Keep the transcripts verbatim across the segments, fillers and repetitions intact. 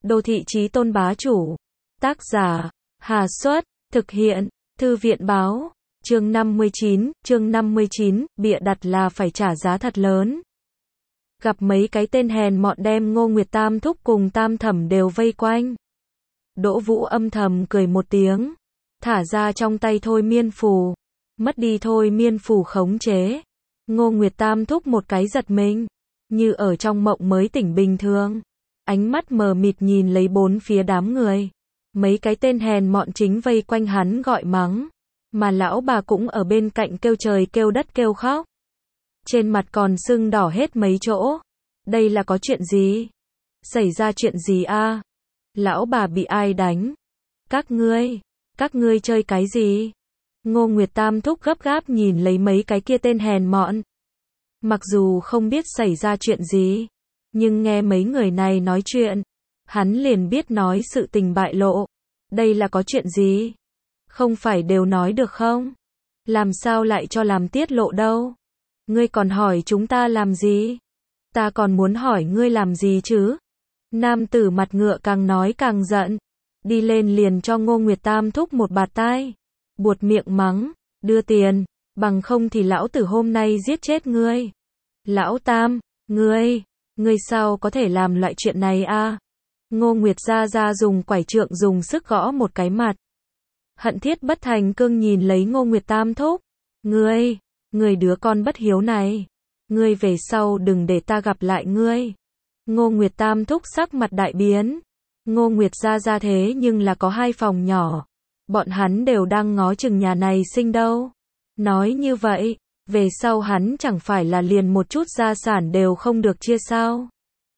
Đô thị chí tôn bá chủ. Tác giả, Hà Xuất, thực hiện, Thư viện báo. Chương năm mươi chín, chương năm mươi chín, bịa đặt là phải trả giá thật lớn. Gặp mấy cái tên hèn mọn đem Ngô Nguyệt Tam thúc cùng Tam thẩm đều vây quanh. Đỗ Vũ âm thầm cười một tiếng, thả ra trong tay thôi miên phù, mất đi thôi miên phù khống chế. Ngô Nguyệt Tam thúc một cái giật mình, như ở trong mộng mới tỉnh bình thường, ánh mắt mờ mịt nhìn lấy bốn phía đám người. Mấy cái tên hèn mọn chính vây quanh hắn gọi mắng, mà lão bà cũng ở bên cạnh kêu trời kêu đất kêu khóc. Trên mặt còn sưng đỏ hết mấy chỗ. Đây là có chuyện gì? Xảy ra chuyện gì a? Lão bà bị ai đánh? Các ngươi, các ngươi chơi cái gì? Ngô Nguyệt Tam thúc gấp gáp nhìn lấy mấy cái kia tên hèn mọn. Mặc dù không biết xảy ra chuyện gì, nhưng nghe mấy người này nói chuyện, hắn liền biết nói sự tình bại lộ. Đây là có chuyện gì? Không phải đều nói được không? Làm sao lại cho làm tiết lộ đâu? Ngươi còn hỏi chúng ta làm gì? Ta còn muốn hỏi ngươi làm gì chứ? Nam tử mặt ngựa càng nói càng giận, đi lên liền cho Ngô Nguyệt Tam thúc một bạt tai, buột miệng mắng, đưa tiền, bằng không thì lão tử hôm nay giết chết ngươi. Lão Tam, ngươi, ngươi sao có thể làm loại chuyện này a? Ngô Nguyệt gia gia dùng quải trượng dùng sức gõ một cái mặt. Hận thiết bất thành cương nhìn lấy Ngô Nguyệt Tam thúc, ngươi, ngươi đứa con bất hiếu này, ngươi về sau đừng để ta gặp lại ngươi. Ngô Nguyệt Tam thúc sắc mặt đại biến. Ngô Nguyệt gia gia thế nhưng là có hai phòng nhỏ, bọn hắn đều đang ngó chừng nhà này sinh đâu. Nói như vậy, về sau hắn chẳng phải là liền một chút gia sản đều không được chia sao?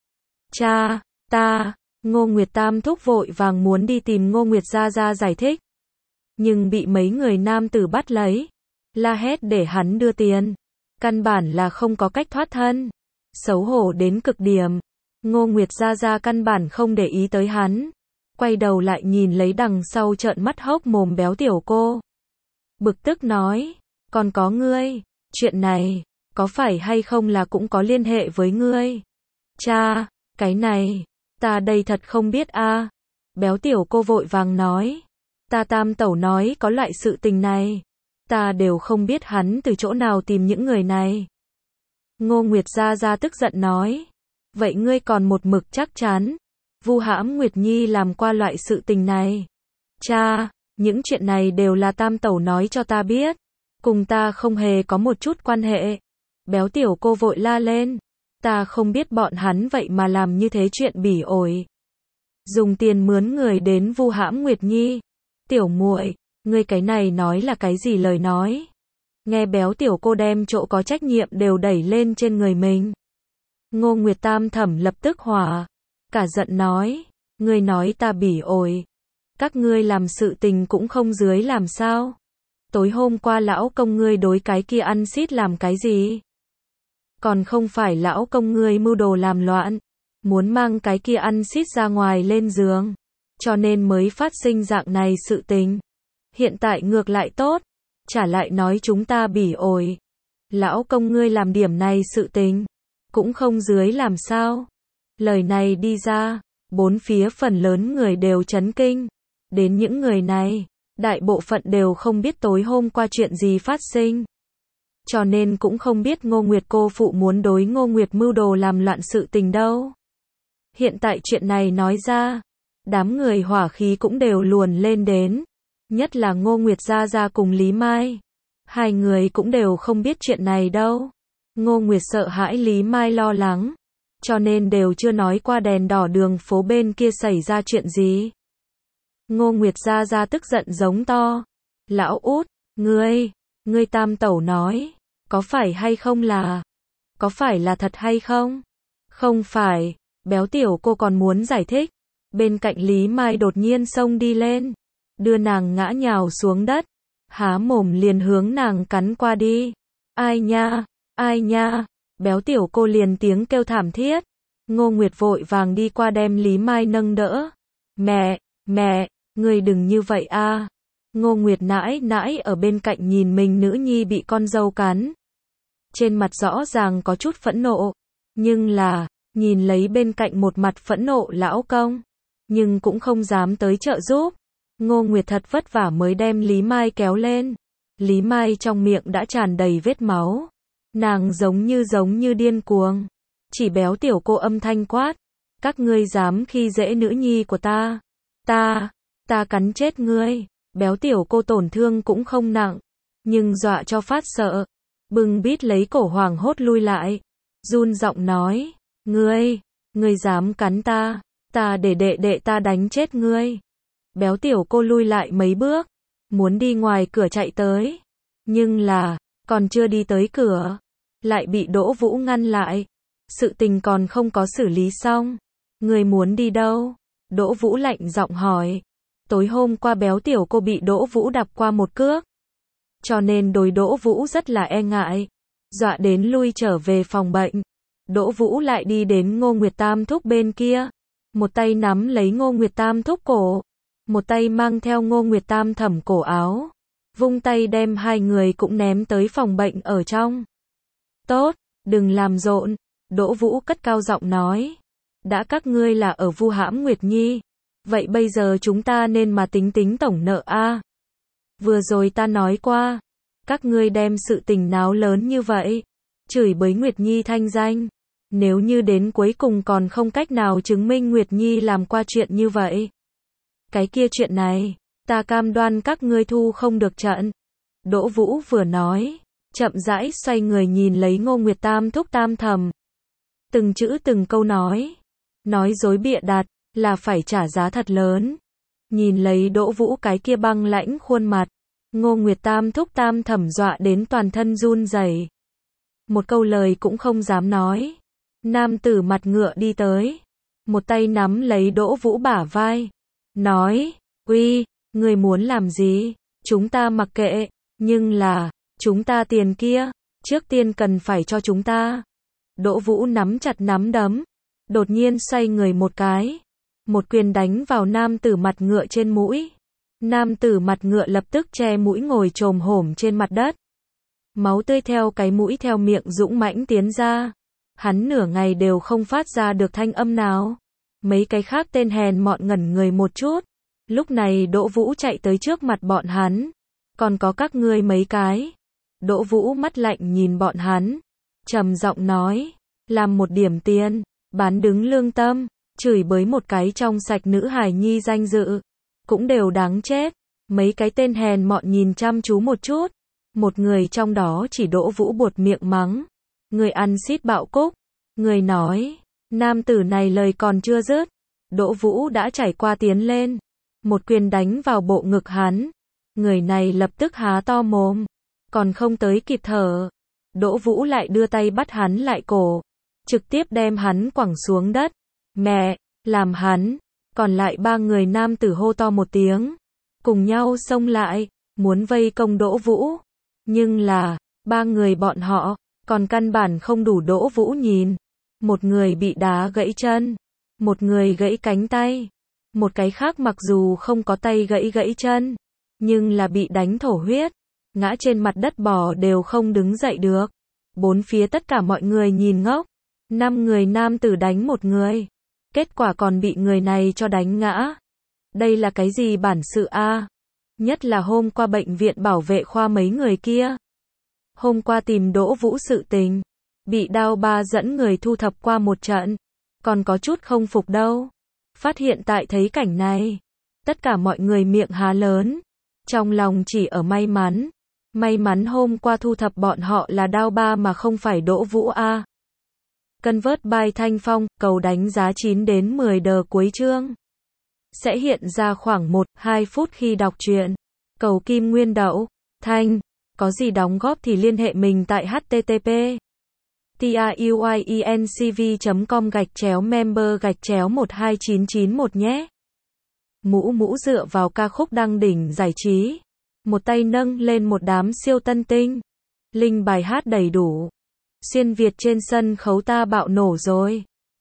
Cha, ta, Ngô Nguyệt Tam thúc vội vàng muốn đi tìm Ngô Nguyệt gia gia giải thích, nhưng bị mấy người nam tử bắt lấy, la hét để hắn đưa tiền, căn bản là không có cách thoát thân. Xấu hổ đến cực điểm. Ngô Nguyệt gia gia căn bản không để ý tới hắn, quay đầu lại nhìn lấy đằng sau trợn mắt hốc mồm béo tiểu cô. Bực tức nói, còn có ngươi, chuyện này, có phải hay không là cũng có liên hệ với ngươi? Cha, cái này, ta đây thật không biết a. Béo tiểu cô vội vàng nói, ta Tam tẩu nói có loại sự tình này, ta đều không biết hắn từ chỗ nào tìm những người này. Ngô Nguyệt gia gia tức giận nói, vậy ngươi còn một mực chắc chắn vu hãm Nguyệt Nhi làm qua loại sự tình này? Cha, những chuyện này đều là Tam tẩu nói cho ta biết, cùng ta không hề có một chút quan hệ. Béo tiểu cô vội la lên, ta không biết bọn hắn vậy mà làm như thế chuyện bỉ ổi, dùng tiền mướn người đến vu hãm Nguyệt Nhi. Tiểu muội, ngươi cái này nói là cái gì lời nói? Nghe béo tiểu cô đem chỗ có trách nhiệm đều đẩy lên trên người mình. Ngô Nguyệt Tam thẩm lập tức hỏa, cả giận nói, ngươi nói ta bỉ ổi, các ngươi làm sự tình cũng không dưới làm sao? Tối hôm qua lão công ngươi đối cái kia ăn xít làm cái gì? Còn không phải lão công ngươi mưu đồ làm loạn, muốn mang cái kia ăn xít ra ngoài lên giường, cho nên mới phát sinh dạng này sự tình. Hiện tại ngược lại tốt, trả lại nói chúng ta bỉ ổi. Lão công ngươi làm điểm này sự tình, cũng không dưới làm sao? Lời này đi ra, bốn phía phần lớn người đều chấn kinh. Đến những người này, đại bộ phận đều không biết tối hôm qua chuyện gì phát sinh, cho nên cũng không biết Ngô Nguyệt cô phụ muốn đối Ngô Nguyệt mưu đồ làm loạn sự tình đâu. Hiện tại chuyện này nói ra, đám người hỏa khí cũng đều luồn lên đến, nhất là Ngô Nguyệt gia gia cùng Lý Mai. Hai người cũng đều không biết chuyện này đâu. Ngô Nguyệt sợ hãi Lý Mai lo lắng, cho nên đều chưa nói qua đèn đỏ đường phố bên kia xảy ra chuyện gì. Ngô Nguyệt gia gia tức giận giống to, lão út, ngươi, ngươi Tam tẩu nói, có phải hay không là, có phải là thật hay không? Không phải. Béo tiểu cô còn muốn giải thích, bên cạnh Lý Mai đột nhiên xông đi lên, đưa nàng ngã nhào xuống đất, há mồm liền hướng nàng cắn qua đi. Ai nha, ai nha, béo tiểu cô liền tiếng kêu thảm thiết. Ngô Nguyệt vội vàng đi qua đem Lý Mai nâng đỡ. Mẹ, mẹ, ngươi đừng như vậy a. Ngô Nguyệt nãi nãi ở bên cạnh nhìn mình nữ nhi bị con dâu cắn, trên mặt rõ ràng có chút phẫn nộ, nhưng là nhìn lấy bên cạnh một mặt phẫn nộ lão công, nhưng cũng không dám tới trợ giúp. Ngô Nguyệt thật vất vả mới đem Lý Mai kéo lên. Lý Mai trong miệng đã tràn đầy vết máu. Nàng giống như giống như điên cuồng. Chỉ béo tiểu cô âm thanh quát. Các ngươi dám khi dễ nữ nhi của ta. Ta, ta cắn chết ngươi. Béo tiểu cô tổn thương cũng không nặng. Nhưng dọa cho phát sợ. Bưng bít lấy cổ hoảng hốt lui lại. Run giọng nói. Ngươi, ngươi dám cắn ta. Ta để đệ đệ ta đánh chết ngươi. Béo tiểu cô lui lại mấy bước. Muốn đi ngoài cửa chạy tới. Nhưng là, còn chưa đi tới cửa. Lại bị Đỗ Vũ ngăn lại. Sự tình còn không có xử lý xong. Ngươi muốn đi đâu? Đỗ Vũ lạnh giọng hỏi. Tối hôm qua béo tiểu cô bị Đỗ Vũ đạp qua một cước. Cho nên đối Đỗ Vũ rất là e ngại. Dọa đến lui trở về phòng bệnh. Đỗ Vũ lại đi đến Ngô Nguyệt Tam thúc bên kia. Một tay nắm lấy Ngô Nguyệt Tam thúc cổ. Một tay mang theo Ngô Nguyệt Tam thẩm cổ áo. Vung tay đem hai người cũng ném tới phòng bệnh ở trong. Tốt, đừng làm rộn. Đỗ Vũ cất cao giọng nói. Đã các ngươi là ở vu hãm Nguyệt Nhi. Vậy bây giờ chúng ta nên mà tính tính tổng nợ a. Vừa rồi ta nói qua. Các ngươi đem sự tình náo lớn như vậy. Chửi bới Nguyệt Nhi thanh danh. Nếu như đến cuối cùng còn không cách nào chứng minh Nguyệt Nhi làm qua chuyện như vậy. Cái kia chuyện này, ta cam đoan các ngươi thu không được trận. Đỗ Vũ vừa nói, chậm rãi xoay người nhìn lấy Ngô Nguyệt Tam thúc tam thầm. Từng chữ từng câu nói. Nói dối bịa đặt, là phải trả giá thật lớn. Nhìn lấy Đỗ Vũ cái kia băng lãnh khuôn mặt. Ngô Nguyệt Tam thúc tam thầm dọa đến toàn thân run rẩy. Một câu lời cũng không dám nói. Nam tử mặt ngựa đi tới. Một tay nắm lấy Đỗ Vũ bả vai. Nói, uy, người muốn làm gì? Chúng ta mặc kệ. Nhưng là, chúng ta tiền kia, trước tiên cần phải cho chúng ta. Đỗ Vũ nắm chặt nắm đấm. Đột nhiên xoay người một cái. Một quyền đánh vào nam tử mặt ngựa trên mũi. Nam tử mặt ngựa lập tức che mũi ngồi chồm hổm trên mặt đất. Máu tươi theo cái mũi theo miệng dũng mãnh tiến ra. Hắn nửa ngày đều không phát ra được thanh âm nào. Mấy cái khác tên hèn mọn ngẩn người một chút. Lúc này Đỗ Vũ chạy tới trước mặt bọn hắn. Còn có các ngươi mấy cái. Đỗ Vũ mắt lạnh nhìn bọn hắn. Trầm giọng nói. Làm một điểm tiền. Bán đứng lương tâm. Chửi bới một cái trong sạch nữ hài nhi danh dự. Cũng đều đáng chết. Mấy cái tên hèn mọn nhìn chăm chú một chút. Một người trong đó chỉ Đỗ Vũ buột miệng mắng. Người ăn xít bạo cúc. Người nói. Nam tử này lời còn chưa dứt. Đỗ Vũ đã trải qua tiến lên. Một quyền đánh vào bộ ngực hắn. Người này lập tức há to mồm. Còn không tới kịp thở. Đỗ Vũ lại đưa tay bắt hắn lại cổ. Trực tiếp đem hắn quẳng xuống đất. Mẹ, làm hắn. Còn lại ba người nam tử hô to một tiếng. Cùng nhau xông lại. Muốn vây công Đỗ Vũ. Nhưng là, ba người bọn họ, còn căn bản không đủ Đỗ Vũ nhìn. Một người bị đá gãy chân. Một người gãy cánh tay. Một cái khác mặc dù không có tay gãy gãy chân. Nhưng là bị đánh thổ huyết. Ngã trên mặt đất bò đều không đứng dậy được. Bốn phía tất cả mọi người nhìn ngốc. Năm người nam tử đánh một người. Kết quả còn bị người này cho đánh ngã. Đây là cái gì bản sự a? Nhất là hôm qua bệnh viện bảo vệ khoa mấy người kia. Hôm qua tìm Đỗ Vũ sự tình. Bị đao ba dẫn người thu thập qua một trận. Còn có chút không phục đâu. Phát hiện tại thấy cảnh này. Tất cả mọi người miệng há lớn. Trong lòng chỉ ở may mắn. May mắn hôm qua thu thập bọn họ là đao ba mà không phải Đỗ Vũ a. Convert by Thanh Phong, cầu đánh giá chín đến mười đờ cuối chương. Sẽ hiện ra khoảng một đến hai phút khi đọc truyện. Cầu Kim Nguyên Đậu. Thanh. Có gì đóng góp thì liên hệ mình tại http truyencv chấm com gạch chéo member gạch chéo một hai chín chín một nhé. Mũ mũ dựa vào ca khúc đăng đỉnh giải trí. Một tay nâng lên một đám siêu tân tinh. Linh bài hát đầy đủ. Xuyên Việt trên sân khấu ta bạo nổ rồi.